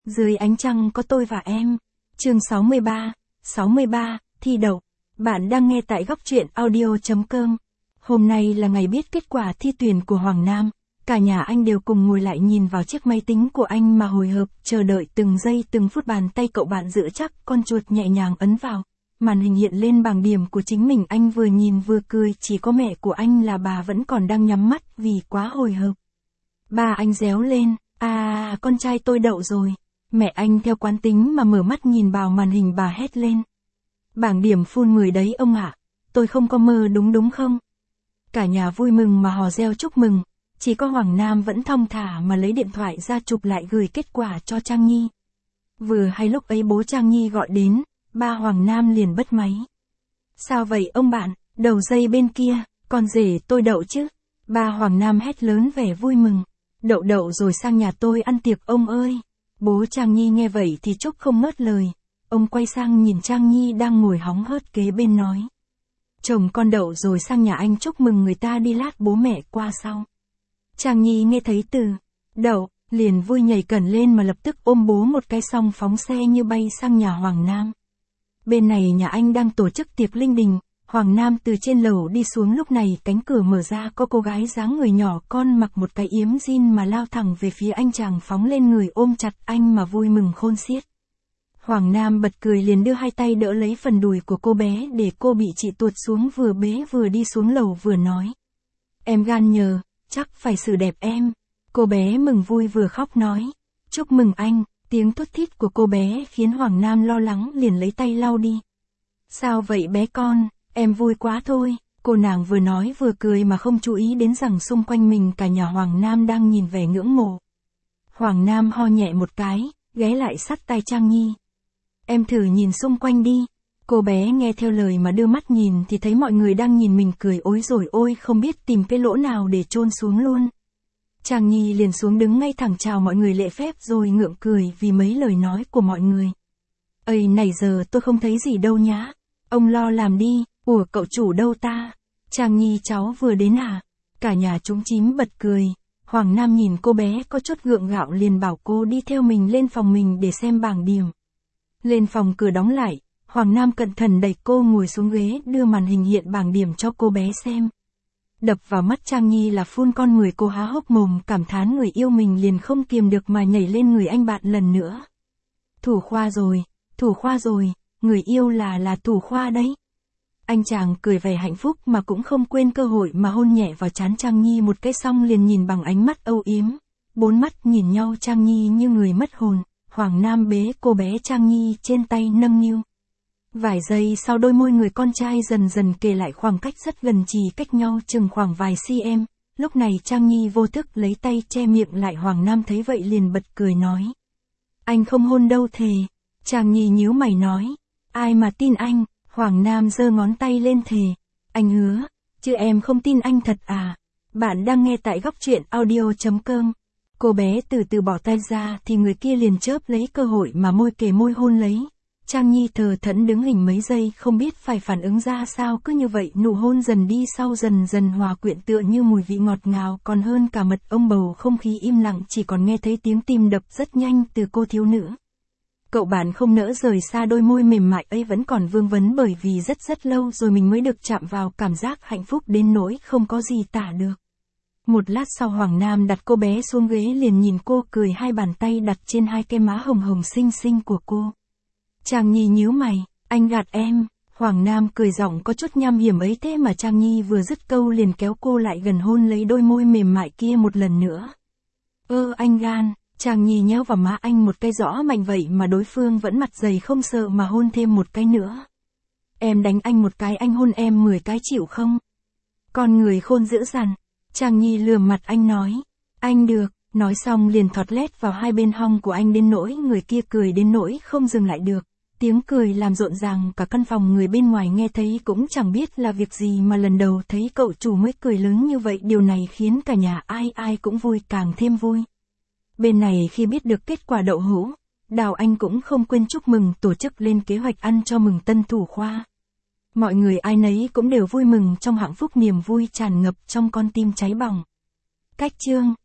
Dưới ánh trăng có tôi và em. Chương 63, thi đậu. Bạn đang nghe tại góc truyện audio.com. Hôm nay là ngày biết kết quả thi tuyển của Hoàng Nam. Cả nhà anh đều cùng ngồi lại nhìn vào chiếc máy tính của anh mà hồi hộp, chờ đợi từng giây từng phút bàn tay cậu bạn giữ chắc con chuột nhẹ nhàng ấn vào. Màn hình hiện lên bảng điểm của chính mình, anh vừa nhìn vừa cười, chỉ có mẹ của anh là bà vẫn còn đang nhắm mắt vì quá hồi hộp. Ba anh réo lên, con trai tôi đậu rồi. Mẹ anh theo quán tính mà mở mắt nhìn vào màn hình, bà hét lên. Bảng điểm full 10 đấy ông ạ, tôi không có mơ đúng không? Cả nhà vui mừng mà hò reo chúc mừng, chỉ có Hoàng Nam vẫn thong thả mà lấy điện thoại ra chụp lại gửi kết quả cho Trang Nhi. Vừa hay lúc ấy bố Trang Nhi gọi đến, ba Hoàng Nam liền bắt máy. Sao vậy ông bạn, đầu dây bên kia, con rể tôi đậu chứ? Ba Hoàng Nam hét lớn vẻ vui mừng. Đậu rồi sang nhà tôi ăn tiệc ông ơi. Bố Trang Nhi nghe vậy thì chúc không ngớt lời. Ông quay sang nhìn Trang Nhi đang ngồi hóng hớt kế bên nói. Chồng con đậu rồi sang nhà anh chúc mừng người ta đi, lát bố mẹ qua sau. Trang Nhi nghe thấy từ đậu, liền vui nhảy cẩn lên mà lập tức ôm bố một cái xong phóng xe như bay sang nhà Hoàng Nam. Bên này nhà anh đang tổ chức tiệc linh đình. Hoàng Nam từ trên lầu đi xuống, lúc này cánh cửa mở ra, có cô gái dáng người nhỏ con mặc một cái yếm jean mà lao thẳng về phía anh chàng, phóng lên người ôm chặt anh mà vui mừng khôn xiết. Hoàng Nam bật cười liền đưa hai tay đỡ lấy phần đùi của cô bé để cô bị chị tuột xuống, vừa bế vừa đi xuống lầu vừa nói. Em gan nhờ, chắc phải xử đẹp em. Cô bé mừng vui vừa khóc nói. Chúc mừng anh. Tiếng thút thít của cô bé khiến Hoàng Nam lo lắng liền lấy tay lau đi. Sao vậy bé con? Em vui quá thôi, cô nàng vừa nói vừa cười mà không chú ý đến rằng xung quanh mình cả nhà Hoàng Nam đang nhìn vẻ ngưỡng mộ. Hoàng Nam ho nhẹ một cái, ghé lại sát tai Trang Nhi. Em thử nhìn xung quanh đi. Cô bé nghe theo lời mà đưa mắt nhìn thì thấy mọi người đang nhìn mình cười ối rồi ôi, không biết tìm cái lỗ nào để chôn xuống luôn. Trang Nhi liền xuống đứng ngay thẳng chào mọi người lễ phép rồi ngượng cười vì mấy lời nói của mọi người. Ây này giờ tôi không thấy gì đâu nhá. Ông lo làm đi. Ủa cậu chủ đâu ta? Trang Nhi cháu vừa đến à? Cả nhà chúng chím bật cười. Hoàng Nam nhìn cô bé có chút gượng gạo liền bảo cô đi theo mình lên phòng mình để xem bảng điểm. Lên phòng cửa đóng lại, Hoàng Nam cẩn thận đẩy cô ngồi xuống ghế đưa màn hình hiện bảng điểm cho cô bé xem. Đập vào mắt Trang Nhi là phun con người, cô há hốc mồm cảm thán người yêu mình liền không kiềm được mà nhảy lên người anh bạn lần nữa. Thủ khoa rồi, người yêu là thủ khoa đấy. Anh chàng cười vẻ hạnh phúc mà cũng không quên cơ hội mà hôn nhẹ vào trán Trang Nhi một cái, xong liền nhìn bằng ánh mắt âu yếm. Bốn mắt nhìn nhau, Trang Nhi như người mất hồn. Hoàng Nam bế cô bé Trang Nhi trên tay nâng niu. Vài giây sau đôi môi người con trai dần dần kề lại, khoảng cách rất gần, chỉ cách nhau chừng khoảng vài cm. Lúc này Trang Nhi vô thức lấy tay che miệng lại. Hoàng Nam thấy vậy liền bật cười nói. Anh không hôn đâu thề. Trang Nhi nhíu mày nói. Ai mà tin anh. Hoàng Nam giơ ngón tay lên thề. Anh hứa, chứ em không tin anh thật à. Bạn đang nghe tại góc truyện audio.com. Cô bé từ từ bỏ tay ra thì người kia liền chớp lấy cơ hội mà môi kề môi hôn lấy. Trang Nhi thờ thẫn đứng hình mấy giây không biết phải phản ứng ra sao, cứ như vậy nụ hôn dần đi, sau dần dần hòa quyện tựa như mùi vị ngọt ngào còn hơn cả mật ong. Bầu không khí im lặng, chỉ còn nghe thấy tiếng tim đập rất nhanh từ cô thiếu nữ. Cậu bạn không nỡ rời xa đôi môi mềm mại ấy, vẫn còn vương vấn bởi vì rất lâu rồi mình mới được chạm vào, cảm giác hạnh phúc đến nỗi không có gì tả được. Một lát sau Hoàng Nam đặt cô bé xuống ghế liền nhìn cô cười, hai bàn tay đặt trên hai cái má hồng hồng xinh xinh của cô. Trang Nhi nhíu mày, anh gạt em. Hoàng Nam cười giọng có chút nham hiểm ấy, thế mà Trang Nhi vừa dứt câu liền kéo cô lại gần hôn lấy đôi môi mềm mại kia một lần nữa. Anh gan. Trang Nhi nhéo vào má anh một cái rõ mạnh vậy mà đối phương vẫn mặt dày không sợ mà hôn thêm một cái nữa. Em đánh anh một cái, anh hôn em 10 cái chịu không? Con người khôn dữ dằn. Trang Nhi lườm mặt anh nói. Anh được. Nói xong liền thọt lét vào hai bên hông của anh đến nỗi người kia cười đến nỗi không dừng lại được. Tiếng cười làm rộn ràng cả căn phòng, người bên ngoài nghe thấy cũng chẳng biết là việc gì mà lần đầu thấy cậu chủ mới cười lớn như vậy. Điều này khiến cả nhà ai cũng vui, càng thêm vui. Bên này khi biết được kết quả đậu hũ, Đào Anh cũng không quên chúc mừng, tổ chức lên kế hoạch ăn cho mừng tân thủ khoa. Mọi người ai nấy cũng đều vui mừng trong hạnh phúc, niềm vui tràn ngập trong con tim cháy bỏng. Cách chương